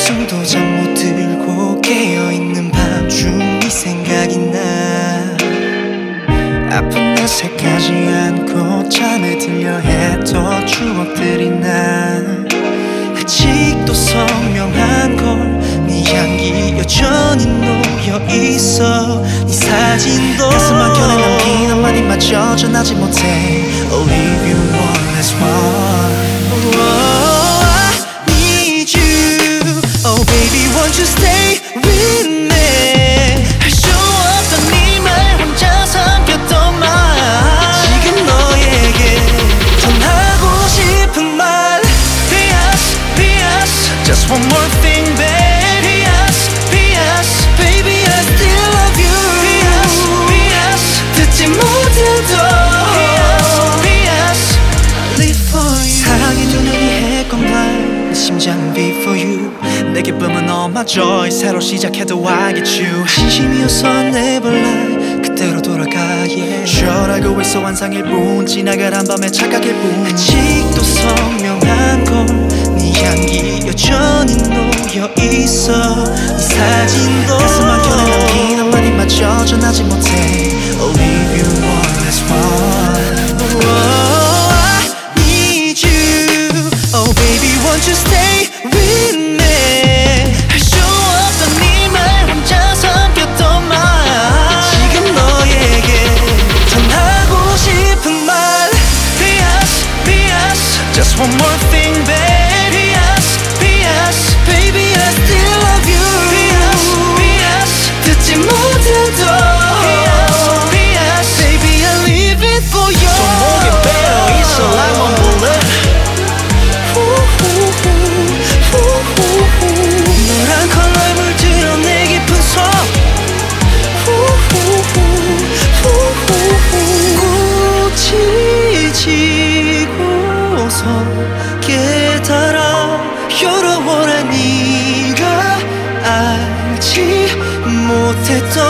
숨도 잠 못 들고 깨어있는 밤중 네 생각이 나. 아픈 낯에까지 안고 잠에 들려 했던 추억들이 나. 아직도 선명한 걸 네 향기 여전히 놓여있어. 네 사진도 가슴 한켠에 남긴 한마디마저 전하지 못해. I'll leave you one last one. I need you. Oh baby won't you stay with me. 할 수 없던 네 말 혼자 삼켰던 말 지금 너에게 전하고 싶은 말. P.S. P.S. Just one more thing babe. P.S. P.S. Baby I still love you. P.S. P.S. 듣지 못해도 P.S. P.S. Live for you. 사랑에 두 눈이 했건 말 심장은 beat for you. 내게 뿜은 너마저 새로 시작해도 I get you. 진심이었어 never lie. 그때로 돌아가 yeah. 줄 알고 있어 환상일 뿐 지나가란 밤에 착각일 뿐. 아직도 선명한 걸 네 향기 여전히 놓여있어. 네 사진도 가슴 한켠에 남긴 한마디마저 전하지 못해. I'll leave you one last one. I need you. Oh baby won't you stay with me. 할 수 없던 네 말 혼자 삼켰던 말 지금 너에게 전하고 싶은 말. P.S. P.S. Just one more thing babe. P.S. P.S. Baby I still love you. P.S. P.S. 듣지 못해도 P.S. P.S. Baby I live it for you. 손목에 베어 있어 like one bullet. 노란 컬러에 물들어 내 깊은 속. 꽃이 지고서 깨달아 You're the one I need. 네가 알지 못했던